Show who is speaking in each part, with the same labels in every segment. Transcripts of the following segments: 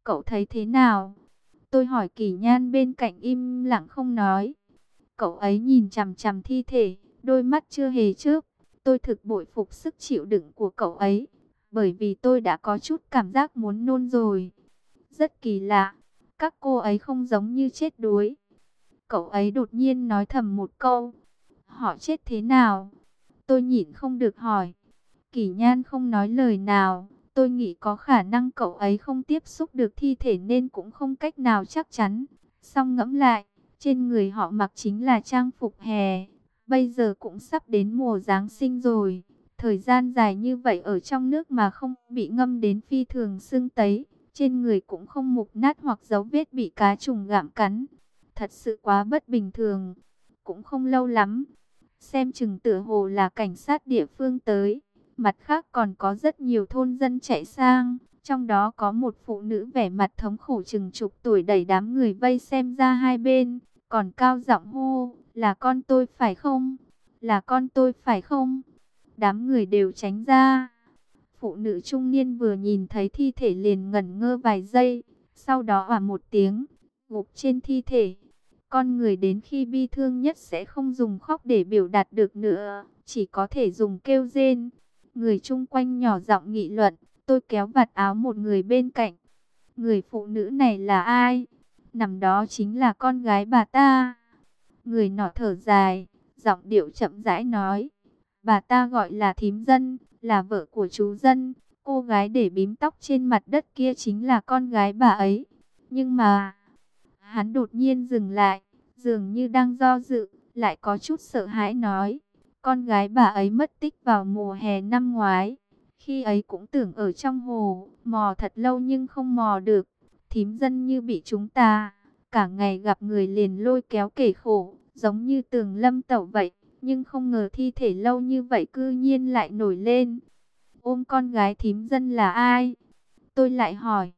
Speaker 1: Cậu thấy thế nào? Tôi hỏi Kỷ Nhan bên cạnh im lặng không nói. Cậu ấy nhìn chằm chằm thi thể, đôi mắt chưa hề chớp. Tôi thực bội phục sức chịu đựng của cậu ấy, bởi vì tôi đã có chút cảm giác muốn nôn rồi. Rất kỳ lạ, các cô ấy không giống như chết đuối. Cậu ấy đột nhiên nói thầm một câu. Họ chết thế nào? Tôi nhịn không được hỏi. Kỷ Nhan không nói lời nào. Tôi nghĩ có khả năng cậu ấy không tiếp xúc được thi thể nên cũng không cách nào chắc chắn. Xong ngẫm lại, trên người họ mặc chính là trang phục hè. Bây giờ cũng sắp đến mùa Giáng sinh rồi. Thời gian dài như vậy ở trong nước mà không bị ngâm đến phi thường sưng tấy. Trên người cũng không mục nát hoặc dấu vết bị cá trùng gặm cắn. Thật sự quá bất bình thường. Cũng không lâu lắm. Xem chừng tựa hồ là cảnh sát địa phương tới. Mặt khác còn có rất nhiều thôn dân chạy sang. Trong đó có một phụ nữ vẻ mặt thống khổ chừng chục tuổi đẩy đám người vây xem ra hai bên. Còn cao giọng hô, là con tôi phải không? Là con tôi phải không? Đám người đều tránh ra. Phụ nữ trung niên vừa nhìn thấy thi thể liền ngẩn ngơ vài giây. Sau đó òa một tiếng, gục trên thi thể. Con người đến khi bi thương nhất sẽ không dùng khóc để biểu đạt được nữa, chỉ có thể dùng kêu rên. Người chung quanh nhỏ giọng nghị luận, tôi kéo vạt áo một người bên cạnh. Người phụ nữ này là ai? Nằm đó chính là con gái bà ta. Người nọ thở dài, giọng điệu chậm rãi nói. Bà ta gọi là thím dân, là vợ của chú dân. Cô gái để bím tóc trên mặt đất kia chính là con gái bà ấy. Nhưng mà... Hắn đột nhiên dừng lại, dường như đang do dự, lại có chút sợ hãi nói. Con gái bà ấy mất tích vào mùa hè năm ngoái. Khi ấy cũng tưởng ở trong hồ, mò thật lâu nhưng không mò được. Thím dân như bị chúng ta, cả ngày gặp người liền lôi kéo kể khổ, giống như tường lâm tẩu vậy. Nhưng không ngờ thi thể lâu như vậy cư nhiên lại nổi lên. Ôm con gái thím dân là ai? Tôi lại hỏi.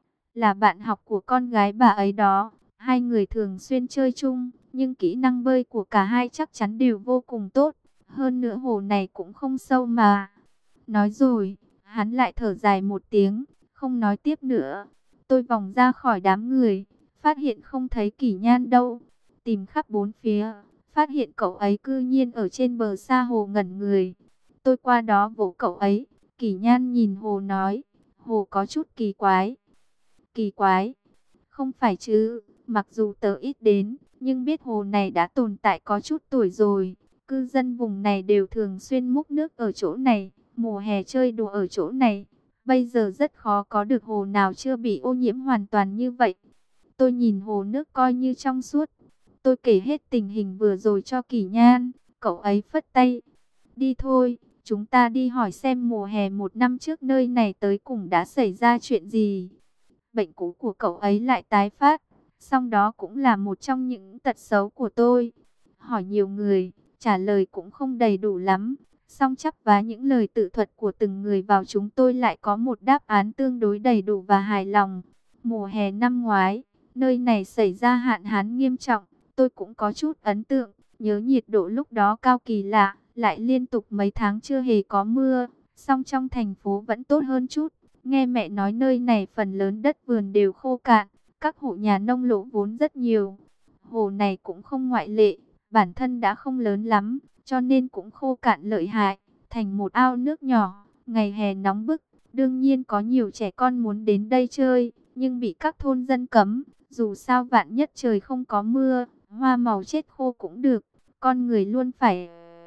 Speaker 1: Là bạn học của con gái bà ấy đó. Hai người thường xuyên chơi chung, nhưng kỹ năng bơi của cả hai chắc chắn đều vô cùng tốt. Hơn nữa hồ này cũng không sâu mà. Nói rồi, hắn lại thở dài một tiếng, không nói tiếp nữa. Tôi vòng ra khỏi đám người, phát hiện không thấy Kỷ Nhan đâu. Tìm khắp bốn phía, phát hiện cậu ấy cư nhiên ở trên bờ sa hồ ngẩn người. Tôi qua đó vỗ cậu ấy. Kỷ Nhan nhìn hồ nói, hồ có chút kỳ quái. Kỳ quái? Không phải chứ, mặc dù tớ ít đến, nhưng biết hồ này đã tồn tại có chút tuổi rồi. Cư dân vùng này đều thường xuyên múc nước ở chỗ này, mùa hè chơi đùa ở chỗ này. Bây giờ rất khó có được hồ nào chưa bị ô nhiễm hoàn toàn như vậy. Tôi nhìn hồ nước coi như trong suốt. Tôi kể hết tình hình vừa rồi cho Kỷ Nhan, cậu ấy phất tay. Đi thôi, chúng ta đi hỏi xem mùa hè một năm trước nơi này tới cùng đã xảy ra chuyện gì. Bệnh cũ của cậu ấy lại tái phát, song đó cũng là một trong những tật xấu của tôi. Hỏi nhiều người, trả lời cũng không đầy đủ lắm, song chắp vá những lời tự thuật của từng người vào chúng tôi lại có một đáp án tương đối đầy đủ và hài lòng. Mùa hè năm ngoái, nơi này xảy ra hạn hán nghiêm trọng, tôi cũng có chút ấn tượng, nhớ nhiệt độ lúc đó cao kỳ lạ, lại liên tục mấy tháng chưa hề có mưa, song trong thành phố vẫn tốt hơn chút. Nghe mẹ nói nơi này phần lớn đất vườn đều khô cạn, các hộ nhà nông lỗ vốn rất nhiều. Hồ này cũng không ngoại lệ, bản thân đã không lớn lắm, cho nên cũng khô cạn lợi hại, thành một ao nước nhỏ. Ngày hè nóng bức, đương nhiên có nhiều trẻ con muốn đến đây chơi, nhưng bị các thôn dân cấm. Dù sao vạn nhất trời không có mưa, hoa màu chết khô cũng được, con người luôn phải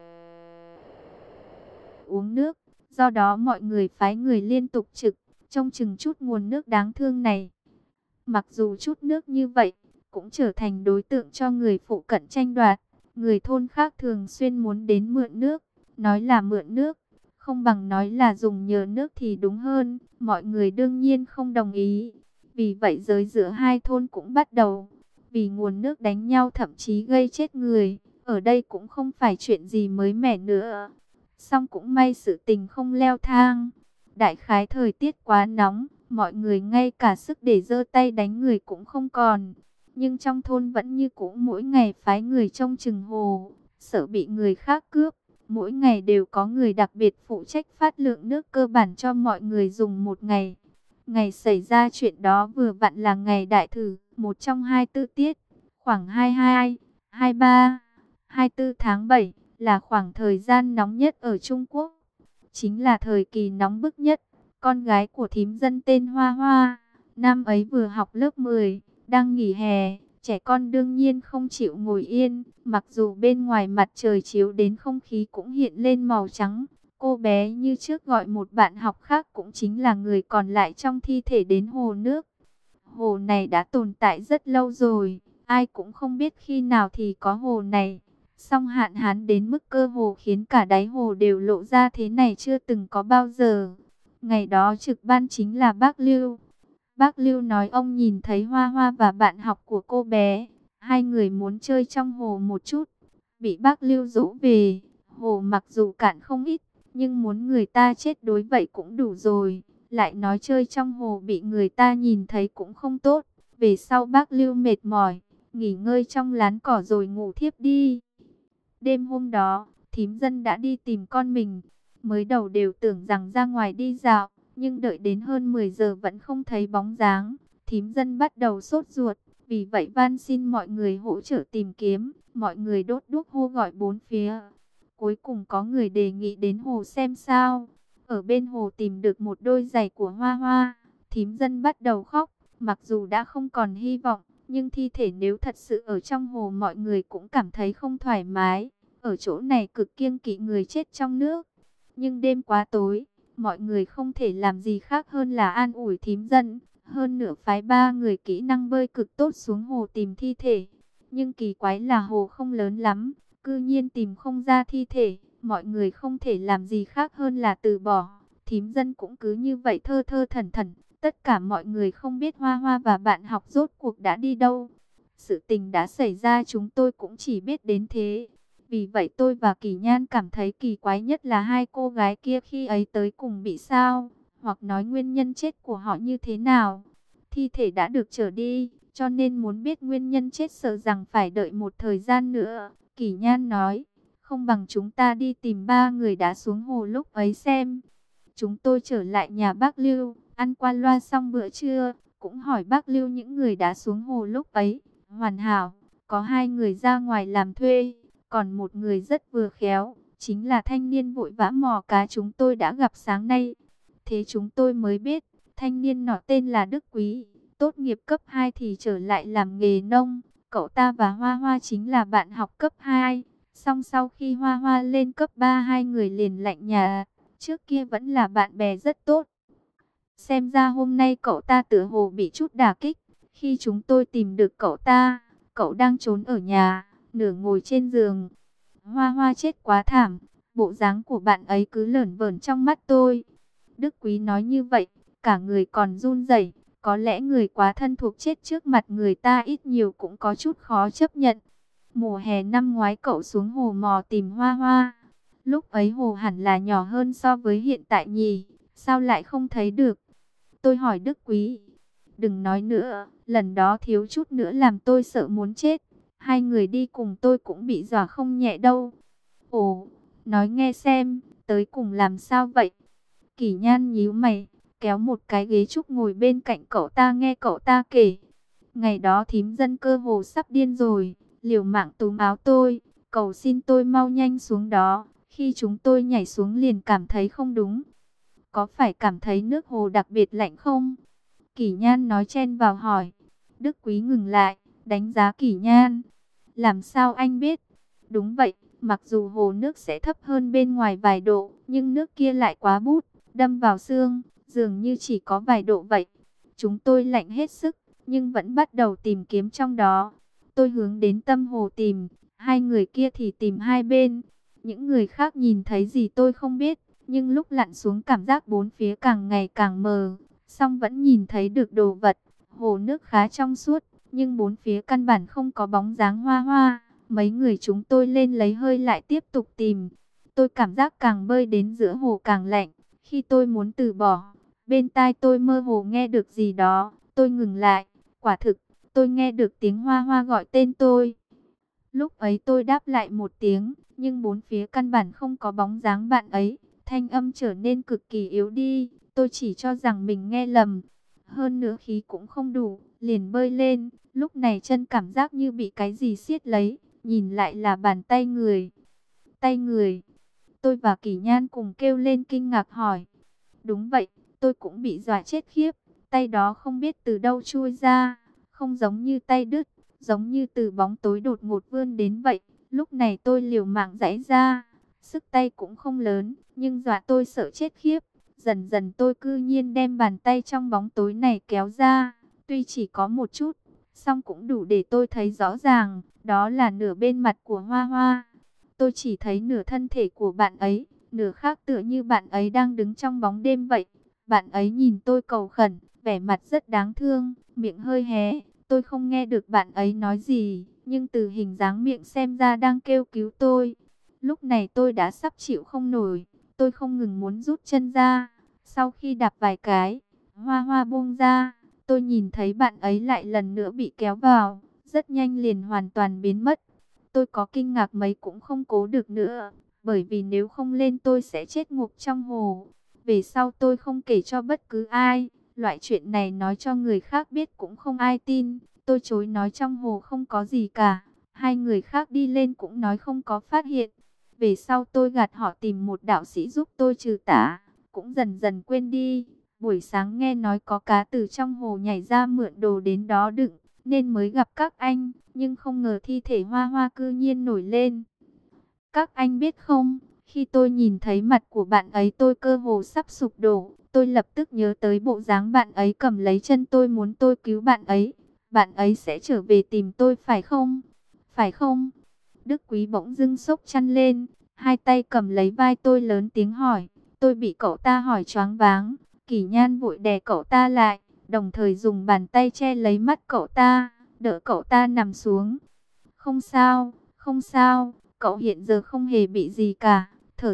Speaker 1: uống nước. Do đó mọi người phái người liên tục trực, trông chừng chút nguồn nước đáng thương này. Mặc dù chút nước như vậy, cũng trở thành đối tượng cho người phụ cận tranh đoạt. Người thôn khác thường xuyên muốn đến mượn nước, nói là mượn nước, không bằng nói là dùng nhờ nước thì đúng hơn. Mọi người đương nhiên không đồng ý. Vì vậy giới giữa hai thôn cũng bắt đầu vì nguồn nước đánh nhau, thậm chí gây chết người. Ở đây cũng không phải chuyện gì mới mẻ nữa. Song cũng may sự tình không leo thang. Đại khái thời tiết quá nóng, mọi người ngay cả sức để giơ tay đánh người cũng không còn. Nhưng trong thôn vẫn như cũ mỗi ngày phái người trông chừng hồ, sợ bị người khác cướp. Mỗi ngày đều có người đặc biệt phụ trách phát lượng nước cơ bản cho mọi người dùng một ngày. Ngày xảy ra chuyện đó vừa vặn là ngày đại thử, một trong 24 tiết, khoảng 22, 23, 24 tháng 7, là khoảng thời gian nóng nhất ở Trung Quốc. Chính là thời kỳ nóng bức nhất. Con gái của thím dân tên Hoa Hoa, năm ấy vừa học lớp 10, đang nghỉ hè. Trẻ con đương nhiên không chịu ngồi yên, mặc dù bên ngoài mặt trời chiếu đến không khí cũng hiện lên màu trắng. Cô bé như trước gọi một bạn học khác cũng chính là người còn lại trong thi thể đến hồ nước. Hồ này đã tồn tại rất lâu rồi, ai cũng không biết khi nào thì có hồ này. Song hạn hán đến mức cơ hồ khiến cả đáy hồ đều lộ ra thế này chưa từng có bao giờ. Ngày đó trực ban chính là bác Lưu. Bác Lưu nói ông nhìn thấy Hoa Hoa và bạn học của cô bé. Hai người muốn chơi trong hồ một chút. Bị bác Lưu dỗ về. Hồ mặc dù cạn không ít, nhưng muốn người ta chết đuối vậy cũng đủ rồi. Lại nói chơi trong hồ bị người ta nhìn thấy cũng không tốt. Về sau bác Lưu mệt mỏi, nghỉ ngơi trong lán cỏ rồi ngủ thiếp đi. Đêm hôm đó, thím dân đã đi tìm con mình. Mới đầu đều tưởng rằng ra ngoài đi dạo, nhưng đợi đến hơn 10 giờ vẫn không thấy bóng dáng. Thím dân bắt đầu sốt ruột, vì vậy van xin mọi người hỗ trợ tìm kiếm. Mọi người đốt đuốc hô gọi bốn phía. Cuối cùng có người đề nghị đến hồ xem sao. Ở bên hồ tìm được một đôi giày của Hoa Hoa. Thím dân bắt đầu khóc, mặc dù đã không còn hy vọng, nhưng thi thể nếu thật sự ở trong hồ mọi người cũng cảm thấy không thoải mái. Ở chỗ này cực kiêng kỵ người chết trong nước. Nhưng đêm quá tối, mọi người không thể làm gì khác hơn là an ủi thím dân. Hơn nữa phái 3 người kỹ năng bơi cực tốt xuống hồ tìm thi thể. Nhưng kỳ quái là hồ không lớn lắm, cư nhiên tìm không ra thi thể. Mọi người không thể làm gì khác hơn là từ bỏ. Thím dân cũng cứ như vậy thơ thơ thẩn thẩn. Tất cả mọi người không biết Hoa Hoa và bạn học rốt cuộc đã đi đâu. Sự tình đã xảy ra chúng tôi cũng chỉ biết đến thế. Vì vậy tôi và Kỳ Nhan cảm thấy kỳ quái nhất là hai cô gái kia khi ấy tới cùng bị sao, hoặc nói nguyên nhân chết của họ như thế nào. Thi thể đã được trở đi, cho nên muốn biết nguyên nhân chết sợ rằng phải đợi một thời gian nữa. Kỳ Nhan nói, không bằng chúng ta đi tìm 3 người đã xuống hồ lúc ấy xem. Chúng tôi trở lại nhà bác Lưu, ăn qua loa xong bữa trưa, cũng hỏi bác Lưu những người đã xuống hồ lúc ấy. Hoàn hảo, có 2 người ra ngoài làm thuê, còn một người rất vừa khéo, chính là thanh niên vội vã mò cá chúng tôi đã gặp sáng nay. Thế chúng tôi mới biết, thanh niên nọ tên là Đức Quý, tốt nghiệp cấp 2 thì trở lại làm nghề nông. Cậu ta và Hoa Hoa chính là bạn học cấp 2. Song sau khi Hoa Hoa lên cấp 3 hai người liền lạnh nhà. Trước kia vẫn là bạn bè rất tốt. Xem ra hôm nay cậu ta tựa hồ bị chút đả kích. Khi chúng tôi tìm được cậu ta, cậu đang trốn ở nhà, nửa ngồi trên giường. Hoa Hoa chết quá thảm, bộ dáng của bạn ấy cứ lởn vởn trong mắt tôi. Đức Quý nói như vậy, cả người còn run rẩy. Có lẽ người quá thân thuộc chết trước mặt người ta ít nhiều cũng có chút khó chấp nhận. Mùa hè năm ngoái cậu xuống hồ mò tìm Hoa Hoa. Lúc ấy hồ hẳn là nhỏ hơn so với hiện tại nhỉ, sao lại không thấy được? Tôi hỏi Đức Quý. Đừng nói nữa, lần đó thiếu chút nữa làm tôi sợ muốn chết. Hai người đi cùng tôi cũng bị dọa không nhẹ đâu. Ồ, nói nghe xem, tới cùng làm sao vậy? Kỳ Nhan nhíu mày, kéo một cái ghế trúc ngồi bên cạnh cậu ta nghe cậu ta kể. Ngày đó thím dân cơ hồ sắp điên rồi, liều mạng túm áo tôi, cầu xin tôi mau nhanh xuống đó. Khi chúng tôi nhảy xuống liền cảm thấy không đúng. Có phải cảm thấy nước hồ đặc biệt lạnh không? Kỳ Nhan nói chen vào hỏi. Đức Quý ngừng lại, đánh giá Kỳ Nhan. Làm sao anh biết? Đúng vậy, mặc dù hồ nước sẽ thấp hơn bên ngoài vài độ, nhưng nước kia lại quá bút, đâm vào xương, dường như chỉ có vài độ vậy. Chúng tôi lạnh hết sức, nhưng vẫn bắt đầu tìm kiếm trong đó. Tôi hướng đến tâm hồ tìm, hai người kia thì tìm hai bên. Những người khác nhìn thấy gì tôi không biết, nhưng lúc lặn xuống cảm giác bốn phía càng ngày càng mờ, song vẫn nhìn thấy được đồ vật. Hồ nước khá trong suốt, nhưng bốn phía căn bản không có bóng dáng Hoa Hoa. Mấy người chúng tôi lên lấy hơi lại tiếp tục tìm. Tôi cảm giác càng bơi đến giữa hồ càng lạnh. Khi tôi muốn từ bỏ, bên tai tôi mơ hồ nghe được gì đó. Tôi ngừng lại. Quả thực, tôi nghe được tiếng Hoa Hoa gọi tên tôi. Lúc ấy tôi đáp lại một tiếng, nhưng bốn phía căn bản không có bóng dáng bạn ấy. Thanh âm trở nên cực kỳ yếu đi. Tôi chỉ cho rằng mình nghe lầm. hơn nữa khí cũng không đủ, liền bơi lên. Lúc này chân cảm giác như bị cái gì siết lấy, nhìn lại là bàn tay người. Tay người. Tôi và Kỷ Nhan cùng kêu lên kinh ngạc hỏi. Đúng vậy, tôi cũng bị dọa chết khiếp. Tay đó không biết từ đâu chui ra, không giống như tay đứt, giống như từ bóng tối đột ngột vươn đến vậy. Lúc này tôi liều mạng giãy ra, sức tay cũng không lớn, nhưng dọa tôi sợ chết khiếp. Dần dần tôi cư nhiên đem bàn tay trong bóng tối này kéo ra, tuy chỉ có một chút, song cũng đủ để tôi thấy rõ ràng, đó là nửa bên mặt của Hoa Hoa. Tôi chỉ thấy nửa thân thể của bạn ấy, nửa khác tựa như bạn ấy đang đứng trong bóng đêm vậy. Bạn ấy nhìn tôi cầu khẩn, vẻ mặt rất đáng thương, miệng hơi hé. Tôi không nghe được bạn ấy nói gì, nhưng từ hình dáng miệng xem ra đang kêu cứu tôi. Lúc này tôi đã sắp chịu không nổi, tôi không ngừng muốn rút chân ra. Sau khi đạp vài cái, Hoa Hoa buông ra, tôi nhìn thấy bạn ấy lại lần nữa bị kéo vào, rất nhanh liền hoàn toàn biến mất. Tôi có kinh ngạc mấy cũng không cố được nữa, bởi vì nếu không lên tôi sẽ chết ngục trong hồ. Về sau tôi không kể cho bất cứ ai, loại chuyện này nói cho người khác biết cũng không ai tin. Tôi chối nói trong hồ không có gì cả, hai người khác đi lên cũng nói không có phát hiện. Về sau tôi gạt họ tìm một đạo sĩ giúp tôi trừ tà, cũng dần dần quên đi. Buổi sáng nghe nói có cá từ trong hồ nhảy ra mượn đồ đến đó đựng, nên mới gặp các anh, nhưng không ngờ thi thể Hoa Hoa cư nhiên nổi lên. Các anh biết không, khi tôi nhìn thấy mặt của bạn ấy tôi cơ hồ sắp sụp đổ, tôi lập tức nhớ tới bộ dáng bạn ấy cầm lấy chân tôi muốn tôi cứu bạn ấy. Bạn ấy sẽ trở về tìm tôi phải không? Phải không? Đức Quý bỗng dưng sốc chăn lên, hai tay cầm lấy vai tôi lớn tiếng hỏi. Tôi bị cậu ta hỏi choáng váng, Kỷ Nhan vội đè cậu ta lại, đồng thời dùng bàn tay che lấy mắt cậu ta, đỡ cậu ta nằm xuống. Không sao, không sao, cậu hiện giờ không hề bị gì cả.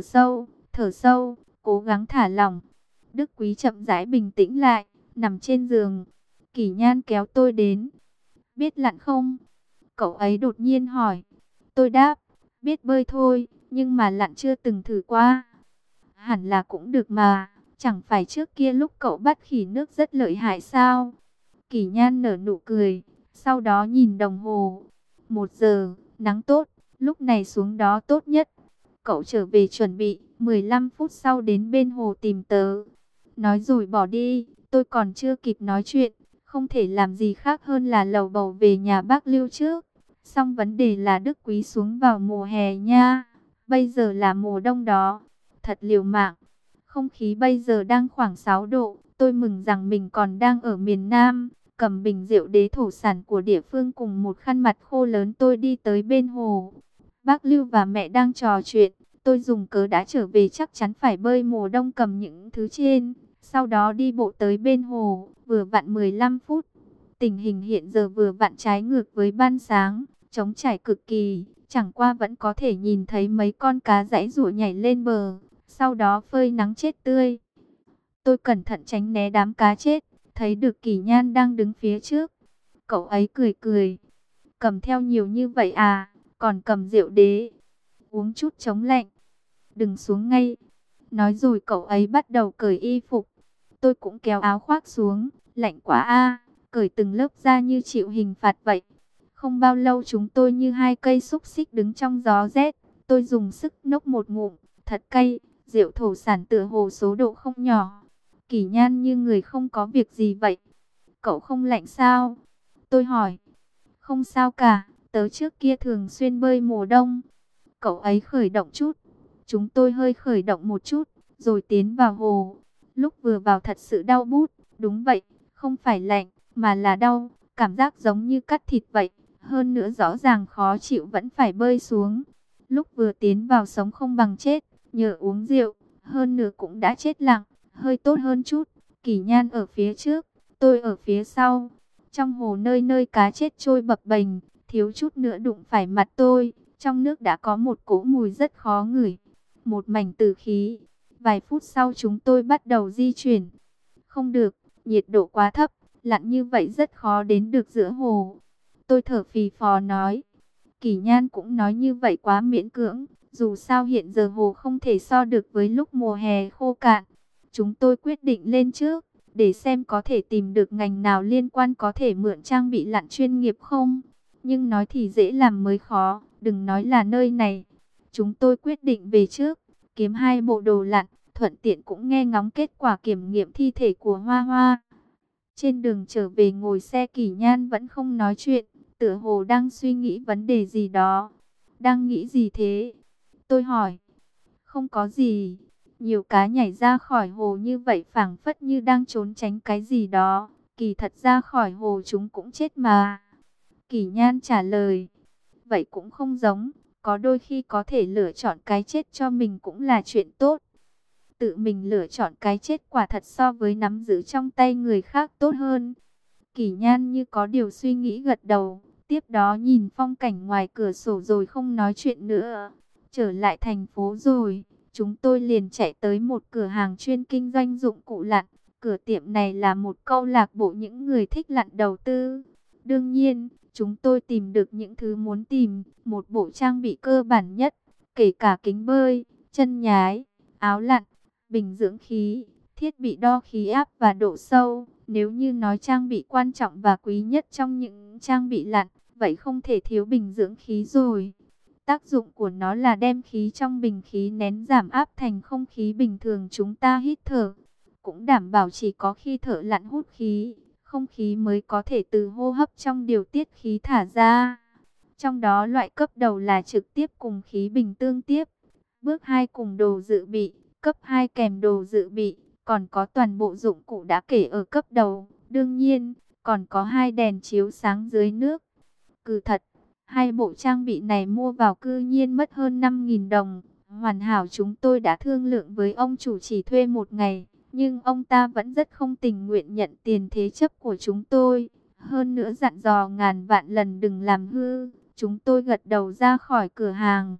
Speaker 1: Thở sâu, cố gắng thả lỏng. Đức Quý chậm rãi bình tĩnh lại, nằm trên giường. Kỷ Nhan kéo tôi đến. Biết lặn không? Cậu ấy đột nhiên hỏi. Tôi đáp, biết bơi thôi, nhưng mà lặn chưa từng thử qua. Hẳn là cũng được mà, chẳng phải trước kia lúc cậu bắt khỉ nước rất lợi hại sao? Kỷ Nhan nở nụ cười, sau đó nhìn đồng hồ. 1 giờ, nắng tốt, lúc này xuống đó tốt nhất. Cậu trở về chuẩn bị, 15 phút sau đến bên hồ tìm tớ. Nói rồi bỏ đi, tôi còn chưa kịp nói chuyện, không thể làm gì khác hơn là lầu bầu về nhà bác Lưu trước. Xong vấn đề là Đức Quý xuống vào mùa hè nha, bây giờ là mùa đông đó, thật liều mạng. Không khí bây giờ đang khoảng 6 độ, tôi mừng rằng mình còn đang ở miền Nam. Cầm bình rượu đế thổ sản của địa phương cùng một khăn mặt khô lớn tôi đi tới bên hồ. Bác Lưu và mẹ đang trò chuyện, tôi dùng cớ đã trở về chắc chắn phải bơi mùa đông cầm những thứ trên. Sau đó đi bộ tới bên hồ, vừa vặn 15 phút. Tình hình hiện giờ vừa vặn trái ngược với ban sáng, trống trải cực kỳ, chẳng qua vẫn có thể nhìn thấy mấy con cá giãy giụa nhảy lên bờ, sau đó phơi nắng chết tươi. Tôi cẩn thận tránh né đám cá chết, thấy được Kỷ Nhan đang đứng phía trước. Cậu ấy cười cười, cầm theo nhiều như vậy à, còn cầm rượu đế, uống chút chống lạnh. Đừng xuống ngay. Nói rồi cậu ấy bắt đầu cởi y phục. Tôi cũng kéo áo khoác xuống, lạnh quá a, cởi từng lớp ra như chịu hình phạt vậy. Không bao lâu chúng tôi như hai cây xúc xích đứng trong gió rét. Tôi dùng sức nốc một ngụm, thật cay, rượu thổ sản tựa hồ số độ không nhỏ. Kỷ Nhan như người không có việc gì vậy. Cậu không lạnh sao? Tôi hỏi. Không sao cả, tớ trước kia thường xuyên bơi mùa đông. Cậu ấy khởi động chút. Chúng tôi hơi khởi động một chút, rồi tiến vào hồ. Lúc vừa vào thật sự đau bút. Đúng vậy, không phải lạnh, mà là đau. Cảm giác giống như cắt thịt vậy. Hơn nữa rõ ràng khó chịu vẫn phải bơi xuống. Lúc vừa tiến vào sống không bằng chết. Nhờ uống rượu, hơn nữa cũng đã chết lặng. Hơi tốt hơn chút. Kỷ Nhan ở phía trước, tôi ở phía sau. Trong hồ nơi nơi cá chết trôi bập bềnh, thiếu chút nữa đụng phải mặt tôi. Trong nước đã có một cỗ mùi rất khó ngửi, một mảnh tử khí. Vài phút sau chúng tôi bắt đầu di chuyển. Không được, nhiệt độ quá thấp, lặn như vậy rất khó đến được giữa hồ. Tôi thở phì phò nói. Kỷ Nhan cũng nói như vậy quá miễn cưỡng, dù sao hiện giờ hồ không thể so được với lúc mùa hè khô cạn. Chúng tôi quyết định lên trước, để xem có thể tìm được ngành nào liên quan có thể mượn trang bị lặn chuyên nghiệp không. Nhưng nói thì dễ làm mới khó, đừng nói là nơi này. Chúng tôi quyết định về trước, kiếm 2 bộ đồ lặn, thuận tiện cũng nghe ngóng kết quả kiểm nghiệm thi thể của Hoa Hoa. Trên đường trở về ngồi xe, Kỷ Nhan vẫn không nói chuyện, tựa hồ đang suy nghĩ vấn đề gì đó. Đang nghĩ gì thế? Tôi hỏi. Không có gì. Nhiều cá nhảy ra khỏi hồ như vậy phảng phất như đang trốn tránh cái gì đó. Kỳ thật ra khỏi hồ chúng cũng chết mà. Kỷ Nhan trả lời. Vậy cũng không giống. Có đôi khi có thể lựa chọn cái chết cho mình cũng là chuyện tốt. Tự mình lựa chọn cái chết quả thật so với nắm giữ trong tay người khác tốt hơn. Kỷ Nhan như có điều suy nghĩ gật đầu. Tiếp đó nhìn phong cảnh ngoài cửa sổ rồi không nói chuyện nữa. Trở lại thành phố rồi, chúng tôi liền chạy tới một cửa hàng chuyên kinh doanh dụng cụ lặn. Cửa tiệm này là một câu lạc bộ những người thích lặn đầu tư. Đương nhiên, chúng tôi tìm được những thứ muốn tìm, một bộ trang bị cơ bản nhất, kể cả kính bơi, chân nhái, áo lặn, bình dưỡng khí, thiết bị đo khí áp và độ sâu. Nếu như nói trang bị quan trọng và quý nhất trong những trang bị lặn, vậy không thể thiếu bình dưỡng khí rồi. Tác dụng của nó là đem khí trong bình khí nén giảm áp thành không khí bình thường chúng ta hít thở. Cũng đảm bảo chỉ có khi thợ lặn hút khí, không khí mới có thể từ hô hấp trong điều tiết khí thả ra. Trong đó loại cấp đầu là trực tiếp cùng khí bình tương tiếp. Bước 2 cùng đồ dự bị, cấp 2 kèm đồ dự bị, còn có toàn bộ dụng cụ đã kể ở cấp đầu. Đương nhiên, còn có 2 đèn chiếu sáng dưới nước. Cứ thật, 2 bộ trang bị này mua vào cư nhiên mất hơn 5.000 đồng. Hoàn hảo chúng tôi đã thương lượng với ông chủ chỉ thuê 1 ngày. Nhưng ông ta vẫn rất không tình nguyện nhận tiền thế chấp của chúng tôi. Hơn nữa dặn dò ngàn vạn lần đừng làm hư. Chúng tôi gật đầu ra khỏi cửa hàng.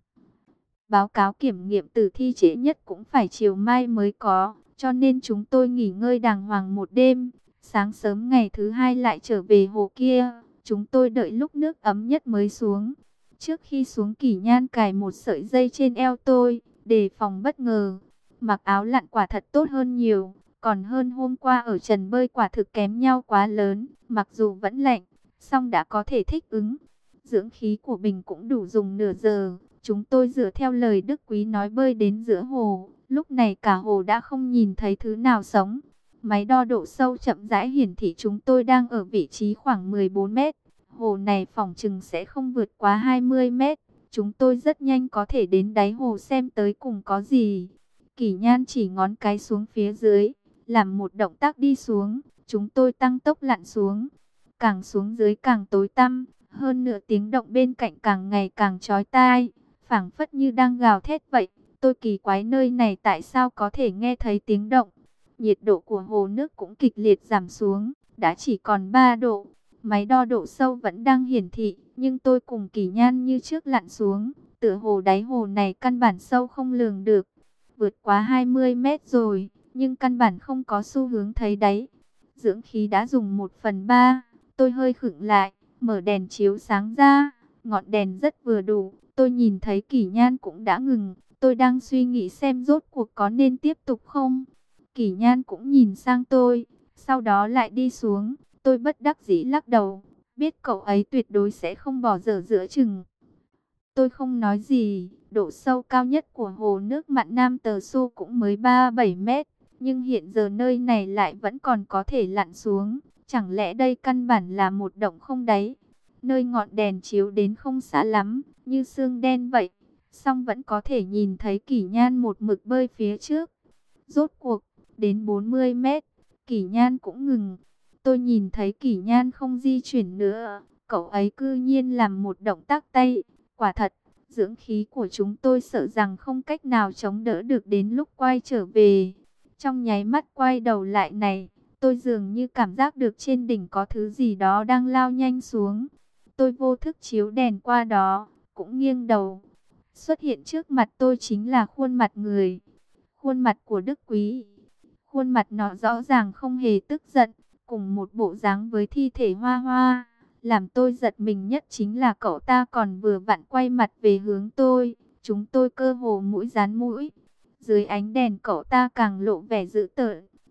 Speaker 1: Báo cáo kiểm nghiệm tử thi trễ nhất cũng phải chiều mai mới có. Cho nên chúng tôi nghỉ ngơi đàng hoàng một đêm. Sáng sớm ngày thứ hai lại trở về hồ kia. Chúng tôi đợi lúc nước ấm nhất mới xuống. Trước khi xuống, Kỷ Nhan cài một sợi dây trên eo tôi, đề phòng bất ngờ. Mặc áo lặn quả thật tốt hơn nhiều, còn hơn hôm qua ở trần bơi quả thực kém nhau quá lớn. Mặc dù vẫn lạnh, song đã có thể thích ứng. Dưỡng khí của bình cũng đủ dùng nửa giờ. Chúng tôi dựa theo lời Đức Quý nói bơi đến giữa hồ. Lúc này cả hồ đã không nhìn thấy thứ nào sống. Máy đo độ sâu chậm rãi hiển thị chúng tôi đang ở vị trí khoảng 14 mét. Hồ này phỏng chừng sẽ không vượt quá 20 mét. Chúng tôi rất nhanh có thể đến đáy hồ xem tới cùng có gì. Kỷ Nhan chỉ ngón cái xuống phía dưới, làm một động tác đi xuống. Chúng tôi tăng tốc lặn xuống. Càng xuống dưới càng tối tăm. Hơn nữa tiếng động bên cạnh càng ngày càng chói tai, phảng phất như đang gào thét vậy. Tôi kỳ quái nơi này tại sao có thể nghe thấy tiếng động. Nhiệt độ của hồ nước cũng kịch liệt giảm xuống, đã chỉ còn 3 độ. Máy đo độ sâu vẫn đang hiển thị, nhưng tôi cùng Kỷ Nhan như trước lặn xuống. Tựa hồ đáy hồ này căn bản sâu không lường được. Vượt quá 20 mét rồi, nhưng căn bản không có xu hướng thấy đáy. Dưỡng khí đã dùng 1/3, tôi hơi khựng lại, mở đèn chiếu sáng ra. Ngọn đèn rất vừa đủ, tôi nhìn thấy Kỷ Nhan cũng đã ngừng. Tôi đang suy nghĩ xem rốt cuộc có nên tiếp tục không. Kỷ Nhan cũng nhìn sang tôi, sau đó lại đi xuống. Tôi bất đắc dĩ lắc đầu, biết cậu ấy tuyệt đối sẽ không bỏ dở giữa chừng. Tôi không nói gì, độ sâu cao nhất của hồ nước mặn Nam Tờ Xu cũng mới 37 mét. Nhưng hiện giờ nơi này lại vẫn còn có thể lặn xuống. Chẳng lẽ đây căn bản là một động không đáy? Nơi ngọn đèn chiếu đến không xa lắm, như sương đen vậy. Song vẫn có thể nhìn thấy Kỷ Nhan một mực bơi phía trước. Rốt cuộc, đến 40 mét, Kỷ Nhan cũng ngừng. Tôi nhìn thấy Kỷ Nhan không di chuyển nữa. Cậu ấy cư nhiên làm một động tác tay. Quả thật, dưỡng khí của chúng tôi sợ rằng không cách nào chống đỡ được đến lúc quay trở về. Trong nháy mắt quay đầu lại này, tôi dường như cảm giác được trên đỉnh có thứ gì đó đang lao nhanh xuống. Tôi vô thức chiếu đèn qua đó, cũng nghiêng đầu. Xuất hiện trước mặt tôi chính là khuôn mặt người. Khuôn mặt của Đức Quý. Khuôn mặt nó rõ ràng không hề tức giận, cùng một bộ dáng với thi thể Hoa Hoa. Làm tôi giật mình nhất chính là cậu ta còn vừa vặn quay mặt về hướng tôi. Chúng tôi cơ hồ mũi dán mũi. Dưới ánh đèn cậu ta càng lộ vẻ dữ tợn.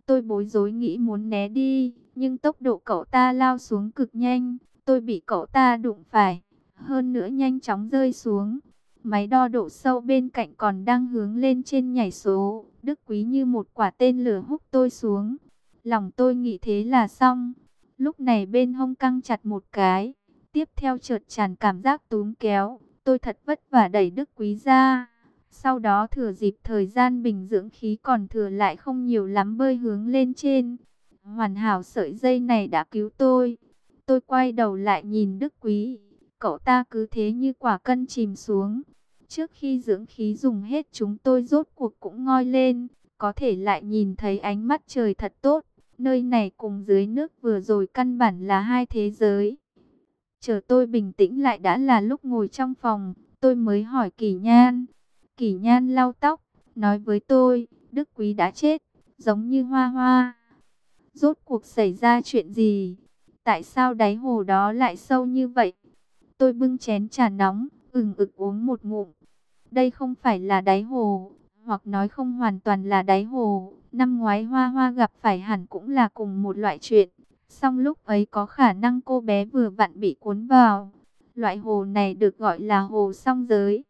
Speaker 1: Tôi bối rối nghĩ muốn né đi, nhưng tốc độ cậu ta lao xuống cực nhanh, tôi bị cậu ta đụng phải, hơn nữa nhanh chóng rơi xuống. Máy đo độ sâu bên cạnh còn đang hướng lên trên nhảy số. Đức Quý như một quả tên lửa húc tôi xuống. Lòng tôi nghĩ thế là xong. Lúc này bên hông căng chặt một cái. Tiếp theo chợt tràn cảm giác túm kéo. Tôi thật vất vả đẩy Đức Quý ra. Sau đó thừa dịp thời gian bình dưỡng khí còn thừa lại không nhiều lắm bơi hướng lên trên. Hoàn hảo sợi dây này đã cứu tôi. Tôi quay đầu lại nhìn Đức Quý. Cậu ta cứ thế như quả cân chìm xuống. Trước khi dưỡng khí dùng hết chúng tôi rốt cuộc cũng ngoi lên. Có thể lại nhìn thấy ánh mắt trời thật tốt. Nơi này cùng dưới nước vừa rồi căn bản là hai thế giới. Chờ tôi bình tĩnh lại đã là lúc ngồi trong phòng. Tôi mới hỏi Kỷ Nhan. Kỷ Nhan lau tóc, nói với tôi, Đức Quý đã chết, giống như Hoa Hoa. Rốt cuộc xảy ra chuyện gì? Tại sao đáy hồ đó lại sâu như vậy? Tôi bưng chén trà nóng, ực uống một ngụm. Đây không phải là đáy hồ, hoặc nói không hoàn toàn là đáy hồ. Năm ngoái Hoa Hoa gặp phải hẳn cũng là cùng một loại chuyện. Song lúc ấy có khả năng cô bé vừa vặn bị cuốn vào. Loại hồ này được gọi là hồ song giới.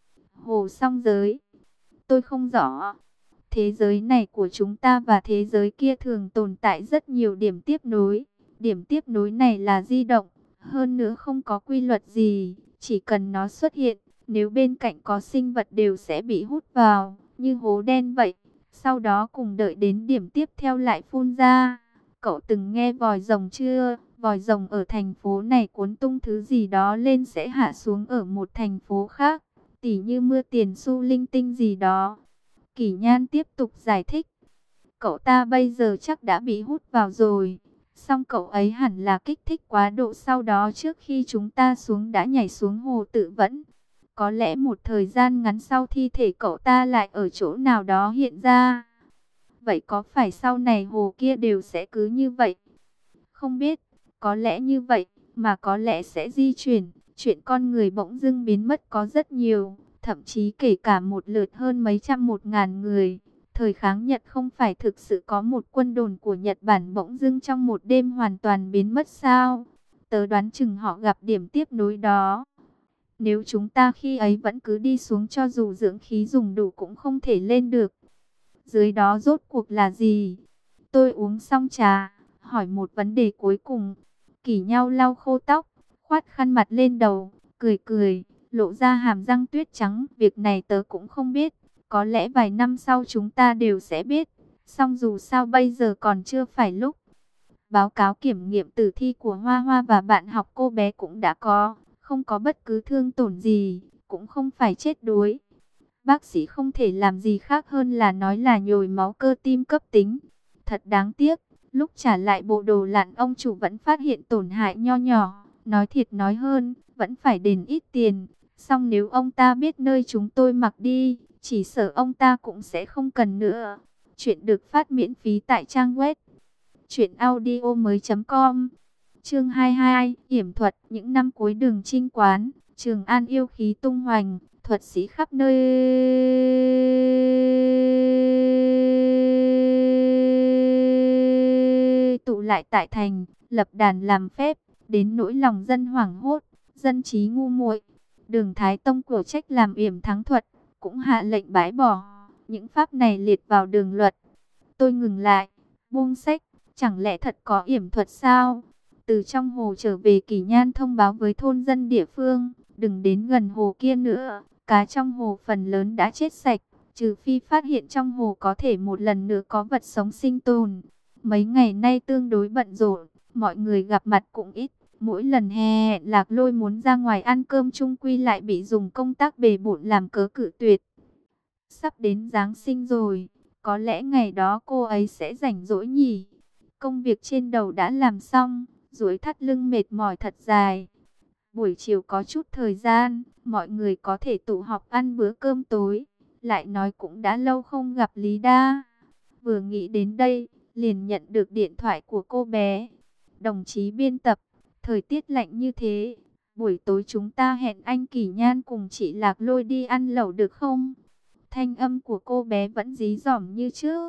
Speaker 1: Hồ song giới. Tôi không rõ. Thế giới này của chúng ta và thế giới kia thường tồn tại rất nhiều điểm tiếp nối. Điểm tiếp nối này là di động. Hơn nữa không có quy luật gì. Chỉ cần nó xuất hiện, nếu bên cạnh có sinh vật đều sẽ bị hút vào. Như hố đen vậy. Sau đó cùng đợi đến điểm tiếp theo lại phun ra. Cậu từng nghe vòi rồng chưa? Vòi rồng ở thành phố này cuốn tung thứ gì đó lên sẽ hạ xuống ở một thành phố khác. Tỉ như mưa tiền xu linh tinh gì đó. Kỷ Nhan tiếp tục giải thích. Cậu ta bây giờ chắc đã bị hút vào rồi. Song cậu ấy hẳn là kích thích quá độ, sau đó trước khi chúng ta xuống đã nhảy xuống hồ tự vẫn. Có lẽ một thời gian ngắn sau thi thể cậu ta lại ở chỗ nào đó hiện ra. Vậy có phải sau này hồ kia đều sẽ cứ như vậy? Không biết, có lẽ như vậy, mà có lẽ sẽ di chuyển. Chuyện con người bỗng dưng biến mất có rất nhiều, thậm chí kể cả một lượt hơn mấy trăm 1000 người. Thời kháng Nhật không phải thực sự có một quân đồn của Nhật Bản bỗng dưng trong một đêm hoàn toàn biến mất sao? Tớ đoán chừng họ gặp điểm tiếp nối đó. Nếu chúng ta khi ấy vẫn cứ đi xuống cho dù dưỡng khí dùng đủ cũng không thể lên được. Dưới đó rốt cuộc là gì? Tôi uống xong trà, hỏi một vấn đề cuối cùng. Kỷ Nhau lau khô tóc, khoát khăn mặt lên đầu, cười cười, lộ ra hàm răng tuyết trắng. Việc này tớ cũng không biết, có lẽ vài năm sau chúng ta đều sẽ biết. Song dù sao bây giờ còn chưa phải lúc. Báo cáo kiểm nghiệm tử thi của Hoa Hoa và bạn học cô bé cũng đã có, không có bất cứ thương tổn gì, cũng không phải chết đuối. Bác sĩ không thể làm gì khác hơn là nói là nhồi máu cơ tim cấp tính. Thật đáng tiếc, lúc trả lại bộ đồ lặn ông chủ vẫn phát hiện tổn hại nho nhỏ. Nói thiệt nói hơn, vẫn phải đền ít tiền. Song nếu ông ta biết nơi chúng tôi mặc đi, chỉ sợ ông ta cũng sẽ không cần nữa. Chuyện được phát miễn phí tại trang web truyệnaudiomoi.com. Chương 22, yểm thuật. Những năm cuối đường chinh quán, Trường An yêu khí tung hoành, thuật sĩ khắp nơi tụ lại tại thành, lập đàn làm phép, đến nỗi lòng dân hoảng hốt, dân trí ngu muội. Đường Thái Tông của trách làm yểm thắng thuật, cũng hạ lệnh bãi bỏ những pháp này liệt vào đường luật. Tôi ngừng lại, buông sách, chẳng lẽ thật có yểm thuật sao? Từ trong hồ trở về, Kỷ Nhan thông báo với thôn dân địa phương, đừng đến gần hồ kia nữa, cá trong hồ phần lớn đã chết sạch, trừ phi phát hiện trong hồ có thể một lần nữa có vật sống sinh tồn. Mấy ngày nay tương đối bận rộn, mọi người gặp mặt cũng ít, mỗi lần hẹn Lạc Lôi muốn ra ngoài ăn cơm chung quy lại bị dùng công tác bề bộn làm cớ cự tuyệt. Sắp đến Giáng sinh rồi, có lẽ ngày đó cô ấy sẽ rảnh rỗi nhỉ? Công việc trên đầu đã làm xong, duỗi thắt lưng mệt mỏi thật dài. Buổi chiều có chút thời gian, mọi người có thể tụ họp ăn bữa cơm tối. Lại nói cũng đã lâu không gặp Lý Đa. Vừa nghĩ đến đây, liền nhận được điện thoại của cô bé. Đồng chí biên tập, thời tiết lạnh như thế, buổi tối chúng ta hẹn anh Kỷ Nhan cùng chị Lạc Lôi đi ăn lẩu được không? Thanh âm của cô bé vẫn dí dỏm như trước,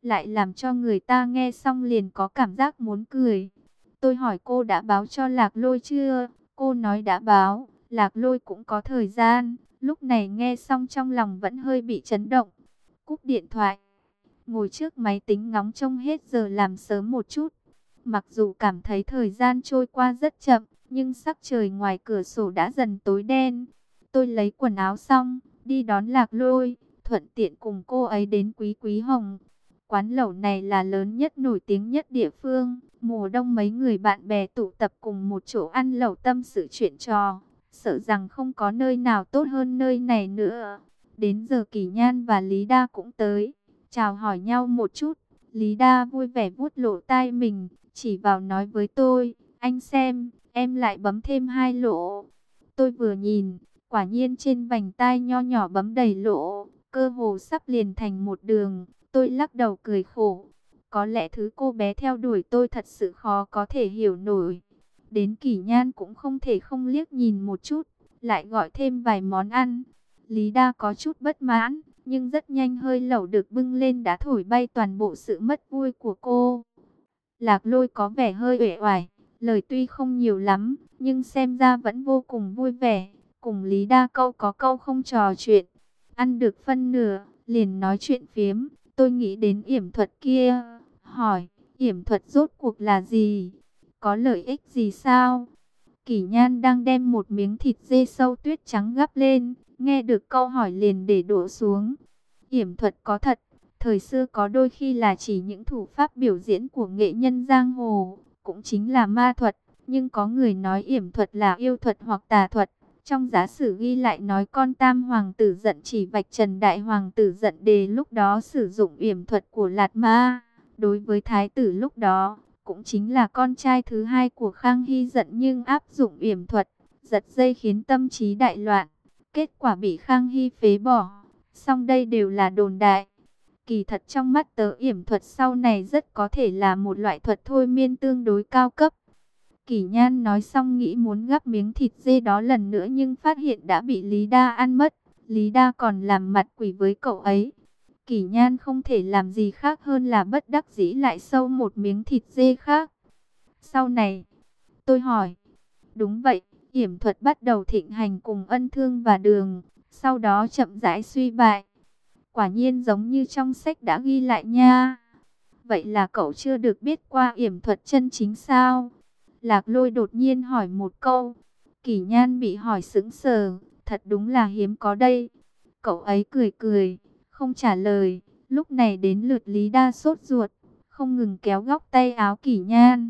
Speaker 1: lại làm cho người ta nghe xong liền có cảm giác muốn cười. Tôi hỏi cô đã báo cho Lạc Lôi chưa? Cô nói đã báo, Lạc Lôi cũng có thời gian. Lúc này nghe xong trong lòng vẫn hơi bị chấn động. Cúp điện thoại, ngồi trước máy tính ngóng trông hết giờ làm sớm một chút. Mặc dù cảm thấy thời gian trôi qua rất chậm, nhưng sắc trời ngoài cửa sổ đã dần tối đen. Tôi lấy quần áo xong, đi đón Lạc Lôi, thuận tiện cùng cô ấy đến Quý Quý Hồng. Quán lẩu này là lớn nhất nổi tiếng nhất địa phương. Mùa đông mấy người bạn bè tụ tập cùng một chỗ ăn lẩu tâm sự chuyện trò. Sợ rằng không có nơi nào tốt hơn nơi này nữa. Đến giờ Kỳ Nhan và Lý Đa cũng tới. Chào hỏi nhau một chút. Lý Đa vui vẻ vuốt lỗ tai mình, chỉ vào nói với tôi, anh xem, em lại bấm thêm 2 lỗ. Tôi vừa nhìn, quả nhiên trên vành tai nho nhỏ bấm đầy lỗ, cơ hồ sắp liền thành một đường. Tôi lắc đầu cười khổ. Có lẽ thứ cô bé theo đuổi tôi thật sự khó có thể hiểu nổi. Đến Kỳ Nhan cũng không thể không liếc nhìn một chút, lại gọi thêm vài món ăn. Lý Đa có chút bất mãn, nhưng rất nhanh hơi lẩu được bưng lên đã thổi bay toàn bộ sự mất vui của cô. Lạc Lôi có vẻ hơi uể oải, lời tuy không nhiều lắm, nhưng xem ra vẫn vô cùng vui vẻ. Cùng Lý Đa câu có câu không trò chuyện. Ăn được phân nửa, liền nói chuyện phiếm. Tôi nghĩ đến yểm thuật kia, hỏi, yểm thuật rốt cuộc là gì? Có lợi ích gì sao? Kỷ Nhan đang đem một miếng thịt dê sâu tuyết trắng gắp lên, nghe được câu hỏi liền để đổ xuống. Yểm thuật có thật, thời xưa có đôi khi là chỉ những thủ pháp biểu diễn của nghệ nhân giang hồ, cũng chính là ma thuật, nhưng có người nói yểm thuật là yêu thuật hoặc tà thuật. Trong giả sử ghi lại nói con tam hoàng tử giận chỉ vạch trần đại hoàng tử giận đề lúc đó sử dụng yểm thuật của Lạt Ma. Đối với thái tử lúc đó, cũng chính là con trai thứ hai của Khang Hy giận nhưng áp dụng yểm thuật, giật dây khiến tâm trí đại loạn. Kết quả bị Khang Hy phế bỏ. Song đây đều là đồn đại. Kỳ thật trong mắt tớ yểm thuật sau này rất có thể là một loại thuật thôi miên tương đối cao cấp. Kỷ Nhan nói xong nghĩ muốn gắp miếng thịt dê đó lần nữa nhưng phát hiện đã bị Lý Đa ăn mất. Lý Đa còn làm mặt quỷ với cậu ấy. Kỷ Nhan không thể làm gì khác hơn là bất đắc dĩ lại sâu một miếng thịt dê khác. Sau này, tôi hỏi, đúng vậy, yểm thuật bắt đầu thịnh hành cùng Ân Thương và Đường, sau đó chậm rãi suy bại. Quả nhiên giống như trong sách đã ghi lại nha. Vậy là cậu chưa được biết qua yểm thuật chân chính sao? Lạc Lôi đột nhiên hỏi một câu. Kỷ Nhan bị hỏi sững sờ, thật đúng là hiếm có đây. Cậu ấy cười cười, không trả lời. Lúc này đến lượt Lý Đa sốt ruột, không ngừng kéo góc tay áo Kỷ Nhan.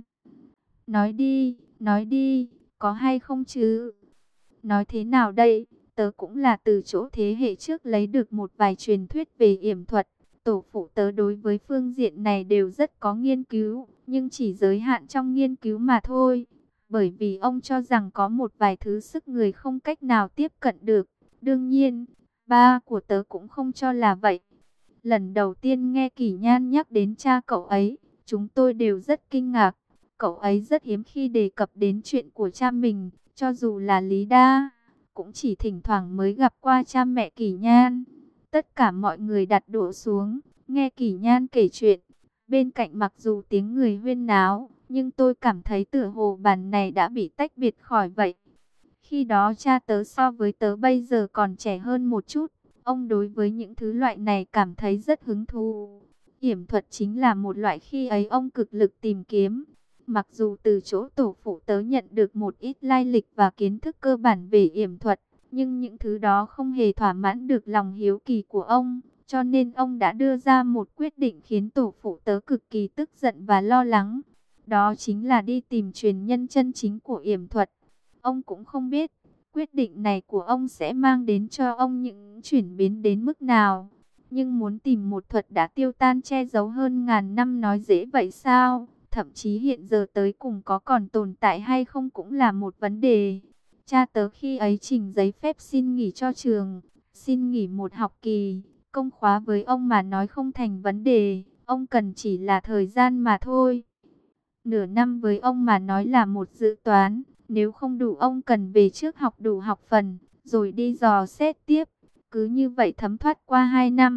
Speaker 1: Nói đi, có hay không chứ? Nói thế nào đây? Tớ cũng là từ chỗ thế hệ trước lấy được một vài truyền thuyết về yểm thuật. Tổ phụ tớ đối với phương diện này đều rất có nghiên cứu, nhưng chỉ giới hạn trong nghiên cứu mà thôi. Bởi vì ông cho rằng có một vài thứ sức người không cách nào tiếp cận được. Đương nhiên, ba của tớ cũng không cho là vậy. Lần đầu tiên nghe Kỷ Nhan nhắc đến cha cậu ấy, chúng tôi đều rất kinh ngạc. Cậu ấy rất hiếm khi đề cập đến chuyện của cha mình, cho dù là Lý Đa, cũng chỉ thỉnh thoảng mới gặp qua cha mẹ Kỷ Nhan. Tất cả mọi người đặt đũa xuống, nghe Kỷ Nhan kể chuyện. Bên cạnh mặc dù tiếng người huyên náo, nhưng tôi cảm thấy tựa hồ bàn này đã bị tách biệt khỏi vậy. Khi đó cha tớ so với tớ bây giờ còn trẻ hơn một chút. Ông đối với những thứ loại này cảm thấy rất hứng thú. Yểm thuật chính là một loại khi ấy ông cực lực tìm kiếm. Mặc dù từ chỗ tổ phụ tớ nhận được một ít lai lịch và kiến thức cơ bản về yểm thuật, nhưng những thứ đó không hề thỏa mãn được lòng hiếu kỳ của ông. Cho nên ông đã đưa ra một quyết định khiến tổ phụ tớ cực kỳ tức giận và lo lắng. Đó chính là đi tìm truyền nhân chân chính của yểm thuật. Ông cũng không biết quyết định này của ông sẽ mang đến cho ông những chuyển biến đến mức nào. Nhưng muốn tìm một thuật đã tiêu tan che giấu hơn ngàn năm nói dễ vậy sao? Thậm chí hiện giờ tới cùng có còn tồn tại hay không cũng là một vấn đề. Cha tớ khi ấy trình giấy phép xin nghỉ cho trường, xin nghỉ một học kỳ. Công khóa với ông mà nói không thành vấn đề, ông cần chỉ là thời gian mà thôi. Nửa năm với ông mà nói là một dự toán. Nếu không đủ ông cần về trước học đủ học phần, rồi đi dò xét tiếp. Cứ như vậy thấm thoát qua 2 năm.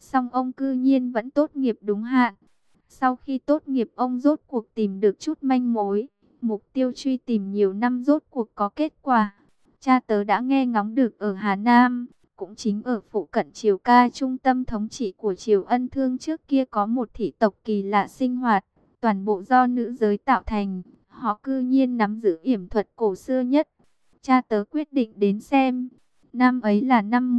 Speaker 1: Song ông cư nhiên vẫn tốt nghiệp đúng hạn. Sau khi tốt nghiệp ông rốt cuộc tìm được chút manh mối. Mục tiêu truy tìm nhiều năm rốt cuộc có kết quả. Cha tớ đã nghe ngóng được ở Hà Nam, cũng chính ở phụ cận Triều Ca, trung tâm thống trị của Triều Ân Thương trước kia có một thị tộc kỳ lạ sinh hoạt, toàn bộ do nữ giới tạo thành. Họ cư nhiên nắm giữ yểm thuật cổ xưa nhất. Cha tớ quyết định đến xem. Năm ấy là năm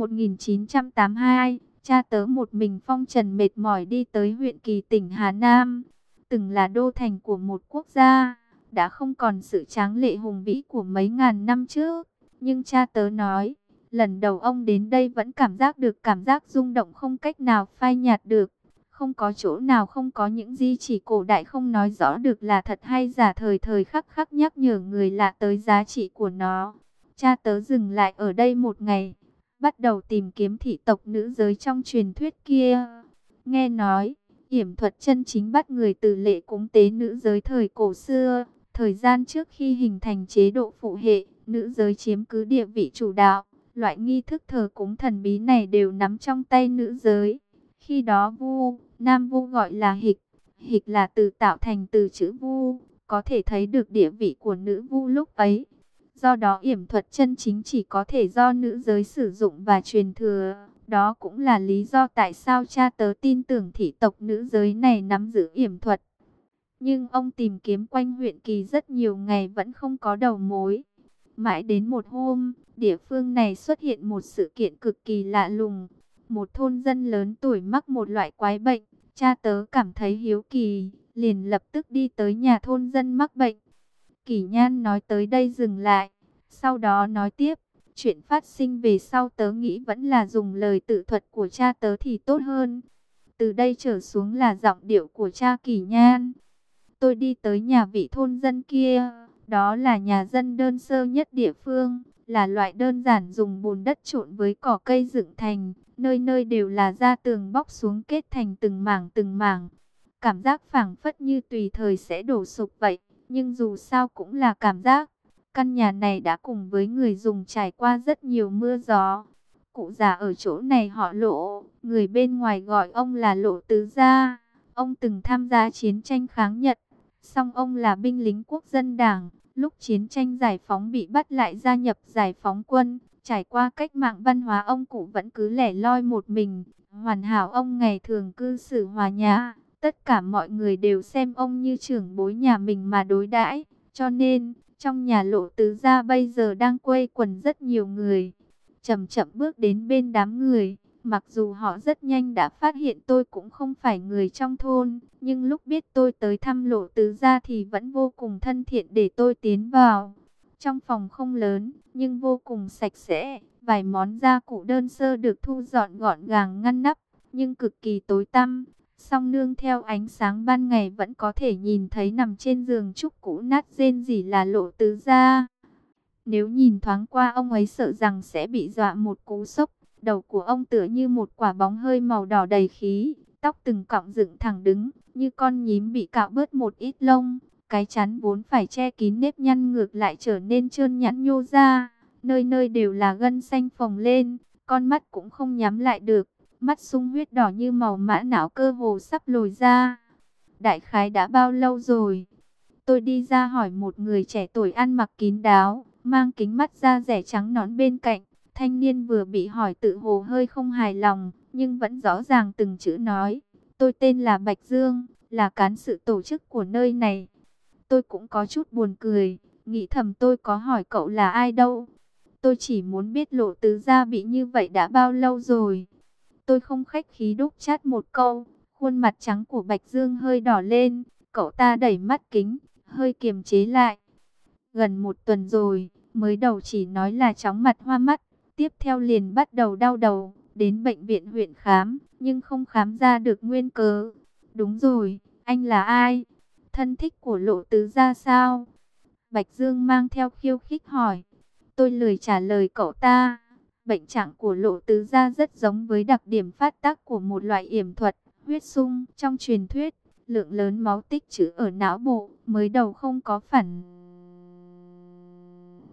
Speaker 1: 1982, cha tớ một mình phong trần mệt mỏi đi tới huyện Kỳ tỉnh Hà Nam, từng là đô thành của một quốc gia, đã không còn sự tráng lệ hùng vĩ của mấy ngàn năm trước. Nhưng cha tớ nói, lần đầu ông đến đây vẫn cảm giác được cảm giác rung động không cách nào phai nhạt được. Không có chỗ nào không có những di chỉ cổ đại không nói rõ được là thật hay giả, thời thời khắc khắc nhắc nhở người lạ tới giá trị của nó. Cha tớ dừng lại ở đây một ngày, bắt đầu tìm kiếm thị tộc nữ giới trong truyền thuyết kia. Nghe nói, yểm thuật chân chính bắt người từ lệ cúng tế nữ giới thời cổ xưa. Thời gian trước khi hình thành chế độ phụ hệ, nữ giới chiếm cứ địa vị chủ đạo. Loại nghi thức thờ cúng thần bí này đều nắm trong tay nữ giới. Khi đó vu, nam vu gọi là hịch. Hịch là từ tạo thành từ chữ vu, có thể thấy được địa vị của nữ vu lúc ấy. Do đó yểm thuật chân chính chỉ có thể do nữ giới sử dụng và truyền thừa. Đó cũng là lý do tại sao cha tớ tin tưởng thị tộc nữ giới này nắm giữ yểm thuật. Nhưng ông tìm kiếm quanh huyện Kỳ rất nhiều ngày vẫn không có đầu mối. Mãi đến một hôm, địa phương này xuất hiện một sự kiện cực kỳ lạ lùng. Một thôn dân lớn tuổi mắc một loại quái bệnh. Cha tớ cảm thấy hiếu kỳ, liền lập tức đi tới nhà thôn dân mắc bệnh. Kỷ Nhan nói tới đây dừng lại, sau đó nói tiếp, chuyện phát sinh về sau tớ nghĩ vẫn là dùng lời tự thuật của cha tớ thì tốt hơn. Từ đây trở xuống là giọng điệu của cha Kỷ Nhan. Tôi đi tới nhà vị thôn dân kia, đó là nhà dân đơn sơ nhất địa phương, là loại đơn giản dùng bùn đất trộn với cỏ cây dựng thành, nơi nơi đều là da tường bóc xuống kết thành từng mảng từng mảng. Cảm giác phảng phất như tùy thời sẽ đổ sụp vậy. Nhưng dù sao cũng là cảm giác. Căn nhà này đã cùng với người dùng trải qua rất nhiều mưa gió. Cụ già ở chỗ này họ Lộ, người bên ngoài gọi ông là Lộ Tứ Gia. Ông từng tham gia chiến tranh kháng Nhật, song ông là binh lính quốc dân đảng. Lúc chiến tranh giải phóng bị bắt lại gia nhập giải phóng quân. Trải qua cách mạng văn hóa ông cụ vẫn cứ lẻ loi một mình. Hoàn hảo ông ngày thường cư xử hòa nhã. Tất cả mọi người đều xem ông như trưởng bối nhà mình mà đối đãi. Cho nên, trong nhà Lộ Tứ Gia bây giờ đang quây quần rất nhiều người. Chậm chậm bước đến bên đám người. Mặc dù họ rất nhanh đã phát hiện tôi cũng không phải người trong thôn. Nhưng lúc biết tôi tới thăm Lộ Tứ Gia thì vẫn vô cùng thân thiện để tôi tiến vào. Trong phòng không lớn, nhưng vô cùng sạch sẽ. Vài món gia cụ đơn sơ được thu dọn gọn gàng ngăn nắp, nhưng cực kỳ tối tăm. Song nương theo ánh sáng ban ngày vẫn có thể nhìn thấy nằm trên giường trúc cũ nát rên rỉ là Lộ Tứ Gia. Nếu nhìn thoáng qua ông ấy sợ rằng sẽ bị dọa một cú sốc. Đầu của ông tựa như một quả bóng hơi màu đỏ đầy khí, tóc từng cọng dựng thẳng đứng, như con nhím bị cạo bớt một ít lông. Cái chán vốn phải che kín nếp nhăn ngược lại trở nên trơn nhẵn nhô ra, nơi nơi đều là gân xanh phồng lên, con mắt cũng không nhắm lại được. Mắt sung huyết đỏ như màu mã não cơ hồ sắp lồi ra. Đại khái đã bao lâu rồi? Tôi đi ra hỏi một người trẻ tuổi ăn mặc kín đáo, mang kính mắt da dẻ trắng nõn bên cạnh. Thanh niên vừa bị hỏi tự hồ hơi không hài lòng, nhưng vẫn rõ ràng từng chữ nói. Tôi tên là Bạch Dương, là cán sự tổ chức của nơi này. Tôi cũng có chút buồn cười, nghĩ thầm tôi có hỏi cậu là ai đâu. Tôi chỉ muốn biết Lộ Tứ Gia bị như vậy đã bao lâu rồi. Tôi không khách khí đúc chát một câu, khuôn mặt trắng của Bạch Dương hơi đỏ lên, cậu ta đẩy mắt kính, hơi kiềm chế lại. Gần một tuần rồi, mới đầu chỉ nói là chóng mặt hoa mắt, tiếp theo liền bắt đầu đau đầu, đến bệnh viện huyện khám, nhưng không khám ra được nguyên cớ. Đúng rồi, anh là ai? Thân thích của Lộ Tứ Gia sao? Bạch Dương mang theo khiêu khích hỏi. Tôi lười trả lời cậu ta. Bệnh trạng của Lộ Tứ Gia rất giống với đặc điểm phát tác của một loại yểm thuật, huyết sung. Trong truyền thuyết, lượng lớn máu tích trữ ở não bộ, mới đầu không có phản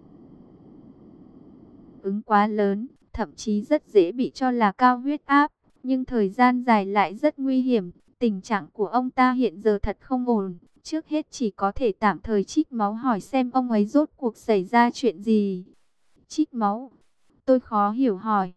Speaker 1: ứng quá lớn, thậm chí rất dễ bị cho là cao huyết áp. nhưng thời gian dài lại rất nguy hiểm. Tình trạng của ông ta hiện giờ thật không ổn. Trước hết chỉ có thể tạm thời trích máu hỏi xem ông ấy rốt cuộc xảy ra chuyện gì. Trích máu? Tôi khó hiểu hỏi.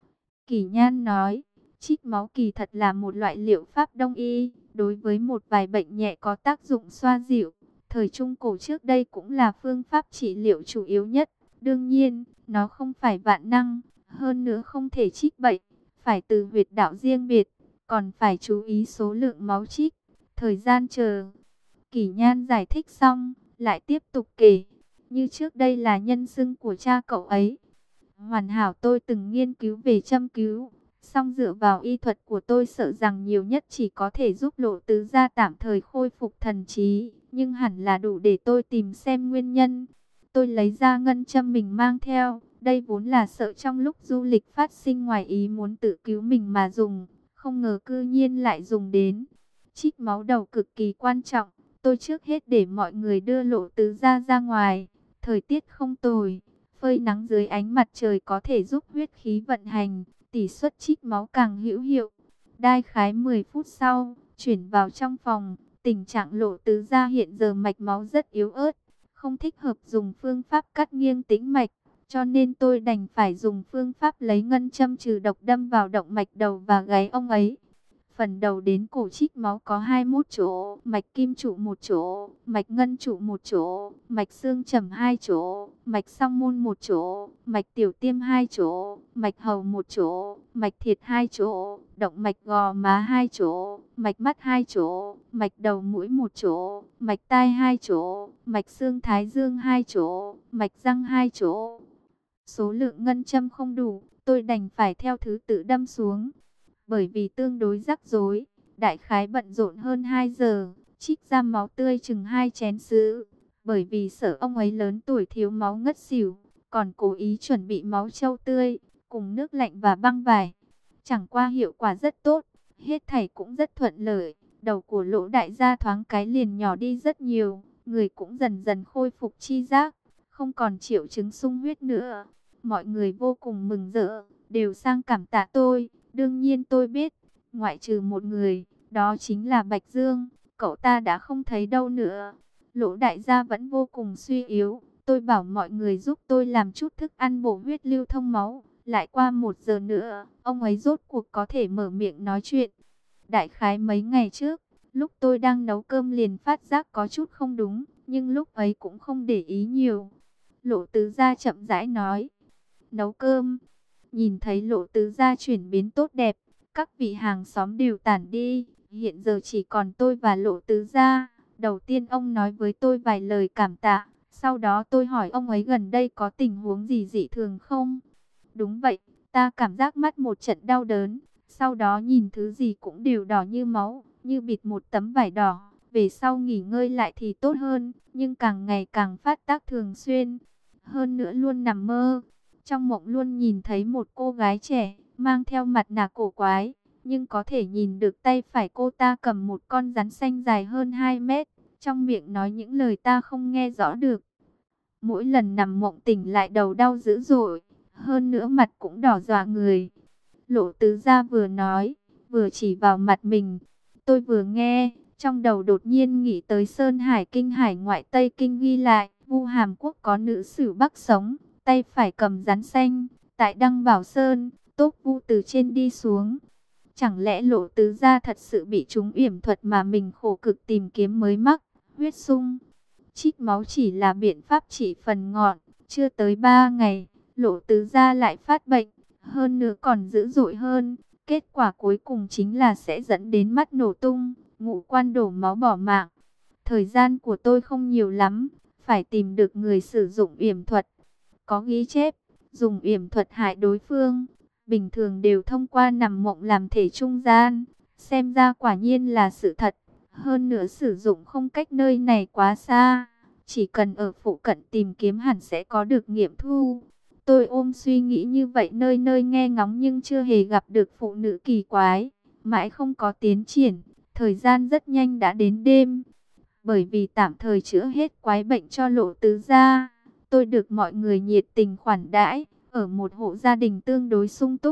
Speaker 1: Kỳ Nhan nói, trích máu kỳ thật là một loại liệu pháp đông y, đối với một vài bệnh nhẹ có tác dụng xoa dịu. Thời Trung Cổ trước đây cũng là phương pháp trị liệu chủ yếu nhất. Đương nhiên, nó không phải vạn năng, hơn nữa không thể trích bệnh, phải từ huyệt đạo riêng biệt, còn phải chú ý số lượng máu trích, thời gian chờ. Kỳ Nhan giải thích xong, lại tiếp tục kể, như trước đây là nhân xưng của cha cậu ấy. Hoàn hảo tôi từng nghiên cứu về châm cứu, song dựa vào y thuật của tôi sợ rằng nhiều nhất chỉ có thể giúp Lộ Tứ Gia tạm thời khôi phục thần trí, nhưng hẳn là đủ để tôi tìm xem nguyên nhân. Tôi lấy ra ngân châm mình mang theo, đây vốn là sợ trong lúc du lịch phát sinh ngoài ý muốn tự cứu mình mà dùng, không ngờ cư nhiên lại dùng đến. Trích máu đầu cực kỳ quan trọng, tôi trước hết để mọi người đưa Lộ Tứ Gia ra ngoài, thời tiết không tồi. Phơi nắng dưới ánh mặt trời có thể giúp huyết khí vận hành, tỷ suất trích máu càng hữu hiệu. Đại khái 10 phút sau, chuyển vào trong phòng, tình trạng Lộ Tứ Gia hiện giờ mạch máu rất yếu ớt, không thích hợp dùng phương pháp cắt nghiêng tĩnh mạch, cho nên tôi đành phải dùng phương pháp lấy ngân châm trừ độc đâm vào động mạch đầu và gáy ông ấy. Phần đầu đến cổ trích máu có 21 chỗ, mạch kim trụ 1 chỗ, mạch ngân trụ 1 chỗ, mạch xương trầm 2 chỗ, mạch song môn 1 chỗ, mạch tiểu tiêm 2 chỗ, mạch hầu 1 chỗ, mạch thiệt 2 chỗ, động mạch gò má 2 chỗ, mạch mắt 2 chỗ, mạch đầu mũi 1 chỗ, mạch tai 2 chỗ, mạch xương thái dương 2 chỗ, mạch răng 2 chỗ. Số lượng ngân châm không đủ, tôi đành phải theo thứ tự đâm xuống. Bởi vì tương đối rắc rối, đại khái bận rộn hơn 2 giờ, trích ra máu tươi chừng 2 chén sứ. Bởi vì sợ ông ấy lớn tuổi thiếu máu ngất xỉu, còn cố ý chuẩn bị máu trâu tươi, cùng nước lạnh và băng vải. Chẳng qua hiệu quả rất tốt, hết thảy cũng rất thuận lợi. Đầu của Lỗ đại gia thoáng cái liền nhỏ đi rất nhiều, người cũng dần dần khôi phục chi giác, không còn triệu chứng sung huyết nữa. Mọi người vô cùng mừng rỡ, đều sang cảm tạ tôi. Đương nhiên tôi biết, ngoại trừ một người, đó chính là Bạch Dương, cậu ta đã không thấy đâu nữa. Lỗ đại gia vẫn vô cùng suy yếu, tôi bảo mọi người giúp tôi làm chút thức ăn bổ huyết lưu thông máu. Lại qua 1 giờ nữa, ông ấy rốt cuộc có thể mở miệng nói chuyện. Đại khái mấy ngày trước, lúc tôi đang nấu cơm liền phát giác có chút không đúng, nhưng lúc ấy cũng không để ý nhiều. Lộ Tứ Gia chậm rãi nói, nấu cơm. Nhìn thấy Lộ Tứ Gia chuyển biến tốt đẹp, các vị hàng xóm đều tản đi, hiện giờ chỉ còn tôi và Lộ Tứ Gia. Đầu tiên ông nói với tôi vài lời cảm tạ, sau đó tôi hỏi ông ấy gần đây có tình huống gì dị thường không? Đúng vậy, ta cảm giác mắt một trận đau đớn, sau đó nhìn thứ gì cũng đều đỏ như máu, như bịt một tấm vải đỏ. Về sau nghỉ ngơi lại thì tốt hơn, nhưng càng ngày càng phát tác thường xuyên. Hơn nữa luôn nằm mơ. Trong mộng luôn nhìn thấy một cô gái trẻ, mang theo mặt nạ cổ quái, nhưng có thể nhìn được tay phải cô ta cầm một con rắn xanh dài hơn 2 mét, trong miệng nói những lời ta không nghe rõ được. Mỗi lần nằm mộng tỉnh lại đầu đau dữ dội, hơn nữa mặt cũng đỏ dọa người. Lộ Tứ Gia vừa nói, vừa chỉ vào mặt mình. Tôi vừa nghe, trong đầu đột nhiên nghĩ tới Sơn Hải Kinh Hải ngoại Tây Kinh ghi lại, Vu Hàm Quốc có nữ sử Bắc sống, tay phải cầm rắn xanh, tại Đăng Bảo Sơn, Tốc Vu từ trên đi xuống. Chẳng lẽ Lộ Tứ Gia thật sự bị trúng yểm thuật mà mình khổ cực tìm kiếm mới mắc, huyết sung. Trích máu chỉ là biện pháp trị phần ngọn, chưa tới 3 ngày, Lộ Tứ Gia lại phát bệnh, hơn nữa còn dữ dội hơn. Kết quả cuối cùng chính là sẽ dẫn đến mắt nổ tung, ngũ quan đổ máu bỏ mạng. Thời gian của tôi không nhiều lắm, phải tìm được người sử dụng yểm thuật. Có ghi chép, dùng yểm thuật hại đối phương, bình thường đều thông qua nằm mộng làm thể trung gian. Xem ra quả nhiên là sự thật. Hơn nữa sử dụng không cách nơi này quá xa, chỉ cần ở phụ cận tìm kiếm hẳn sẽ có được nghiệm thu. Tôi ôm suy nghĩ như vậy nơi nơi nghe ngóng nhưng chưa hề gặp được phụ nữ kỳ quái. Mãi không có tiến triển, thời gian rất nhanh đã đến đêm. Bởi vì tạm thời chữa hết quái bệnh cho Lộ Tứ Gia, tôi được mọi người nhiệt tình khoản đãi, ở một hộ gia đình tương đối sung túc.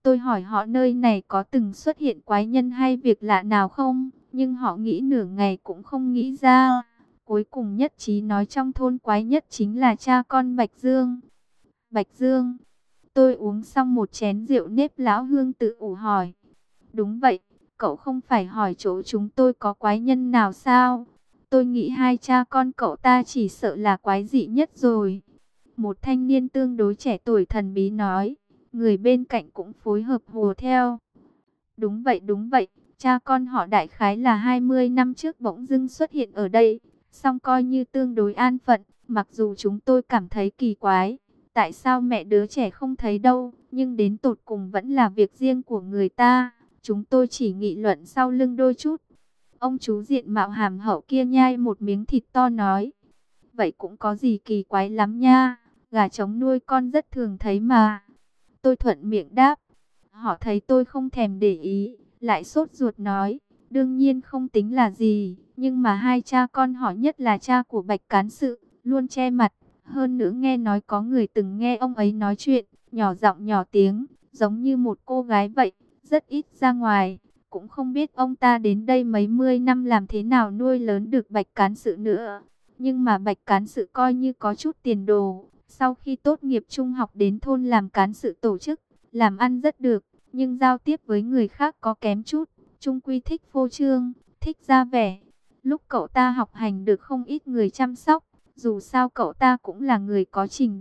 Speaker 1: Tôi hỏi họ nơi này có từng xuất hiện quái nhân hay việc lạ nào không, nhưng họ nghĩ nửa ngày cũng không nghĩ ra. Cuối cùng nhất trí nói trong thôn quái nhất chính là cha con Bạch Dương. Bạch Dương, tôi uống xong một chén rượu nếp lão Hương tự ủ hỏi. Đúng vậy, cậu không phải hỏi chỗ chúng tôi có quái nhân nào sao? Tôi nghĩ hai cha con cậu ta chỉ sợ là quái dị nhất rồi. Một thanh niên tương đối trẻ tuổi thần bí nói, người bên cạnh cũng phối hợp hùa theo. Đúng vậy, cha con họ đại khái là 20 năm trước bỗng dưng xuất hiện ở đây, song coi như tương đối an phận, mặc dù chúng tôi cảm thấy kỳ quái. Tại sao mẹ đứa trẻ không thấy đâu, nhưng đến tột cùng vẫn là việc riêng của người ta. Chúng tôi chỉ nghị luận sau lưng đôi chút. Ông chú diện mạo hàm hậu kia nhai một miếng thịt to nói. Vậy cũng có gì kỳ quái lắm nha, gà trống nuôi con rất thường thấy mà. Tôi thuận miệng đáp. Họ thấy tôi không thèm để ý, lại sốt ruột nói. Đương nhiên không tính là gì, nhưng mà hai cha con họ nhất là cha của Bạch Cán Sự, luôn che mặt. Hơn nữa nghe nói có người từng nghe ông ấy nói chuyện, nhỏ giọng nhỏ tiếng, giống như một cô gái vậy, rất ít ra ngoài. Cũng không biết ông ta đến đây mấy mươi năm làm thế nào nuôi lớn được Bạch Cán Sự nữa. Nhưng mà Bạch Cán Sự coi như có chút tiền đồ. Sau khi tốt nghiệp trung học đến thôn làm cán sự tổ chức, làm ăn rất được, nhưng giao tiếp với người khác có kém chút. Chung quy thích phô trương, thích ra vẻ. Lúc cậu ta học hành được không ít người chăm sóc. Dù sao cậu ta cũng là người có trình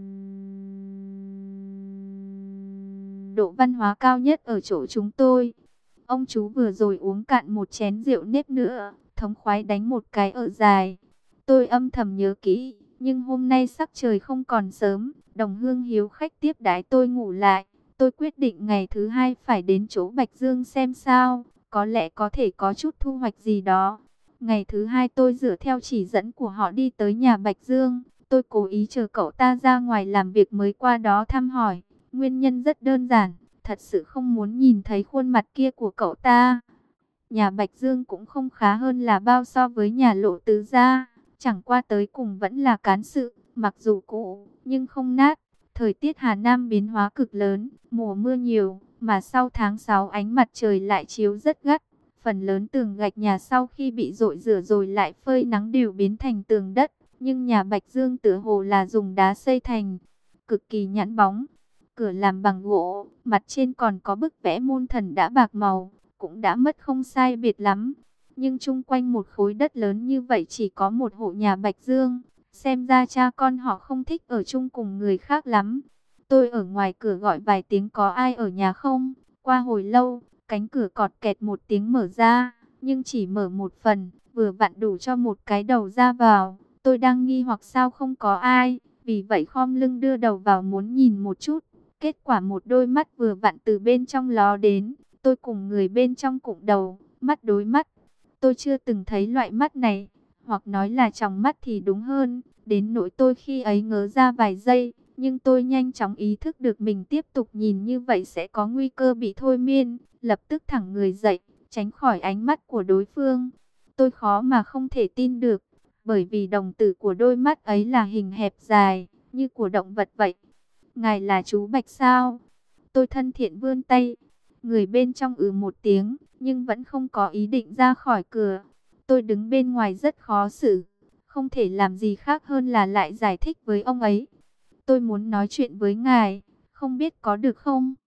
Speaker 1: độ văn hóa cao nhất ở chỗ chúng tôi. Ông chú vừa rồi uống cạn một chén rượu nếp nữa, thống khoái đánh một cái ở dài. Tôi âm thầm nhớ kỹ, nhưng hôm nay sắc trời không còn sớm, đồng hương hiếu khách tiếp đãi tôi ngủ lại. Tôi quyết định ngày thứ hai phải đến chỗ Bạch Dương xem sao, có lẽ có thể có chút thu hoạch gì đó. Ngày thứ hai tôi dựa theo chỉ dẫn của họ đi tới nhà Bạch Dương. Tôi cố ý chờ cậu ta ra ngoài làm việc mới qua đó thăm hỏi. Nguyên nhân rất đơn giản, thật sự không muốn nhìn thấy khuôn mặt kia của cậu ta. Nhà Bạch Dương cũng không khá hơn là bao so với nhà Lộ Tứ gia. Chẳng qua tới cùng vẫn là cán sự, mặc dù cũ, nhưng không nát. Thời tiết Hà Nam biến hóa cực lớn, mùa mưa nhiều, mà sau tháng 6 ánh mặt trời lại chiếu rất gắt. Phần lớn tường gạch nhà sau khi bị dội rửa rồi lại phơi nắng đều biến thành tường đất. Nhưng nhà Bạch Dương tựa hồ là dùng đá xây thành, cực kỳ nhẵn bóng. Cửa làm bằng gỗ, mặt trên còn có bức vẽ môn thần đã bạc màu, cũng đã mất không sai biệt lắm. Nhưng chung quanh một khối đất lớn như vậy chỉ có một hộ nhà Bạch Dương. Xem ra cha con họ không thích ở chung cùng người khác lắm. Tôi ở ngoài cửa gọi vài tiếng có ai ở nhà không? Qua hồi lâu, cánh cửa cọt kẹt một tiếng mở ra, nhưng chỉ mở một phần, vừa vặn đủ cho một cái đầu ra vào. Tôi đang nghi hoặc sao không có ai, vì vậy khom lưng đưa đầu vào muốn nhìn một chút. Kết quả một đôi mắt vừa vặn từ bên trong ló đến, tôi cùng người bên trong cụm đầu, mắt đối mắt. Tôi chưa từng thấy loại mắt này, hoặc nói là tròng mắt thì đúng hơn, đến nỗi tôi khi ấy ngớ ra vài giây, nhưng tôi nhanh chóng ý thức được mình tiếp tục nhìn như vậy sẽ có nguy cơ bị thôi miên, lập tức thẳng người dậy, tránh khỏi ánh mắt của đối phương. Tôi khó mà không thể tin được, bởi vì đồng tử của đôi mắt ấy là hình hẹp dài, như của động vật vậy. Ngài là chú Bạch sao? Tôi thân thiện vươn tay. Người bên trong một tiếng, nhưng vẫn không có ý định ra khỏi cửa. Tôi đứng bên ngoài rất khó xử, không thể làm gì khác hơn là lại giải thích với ông ấy. Tôi muốn nói chuyện với ngài, không biết có được không?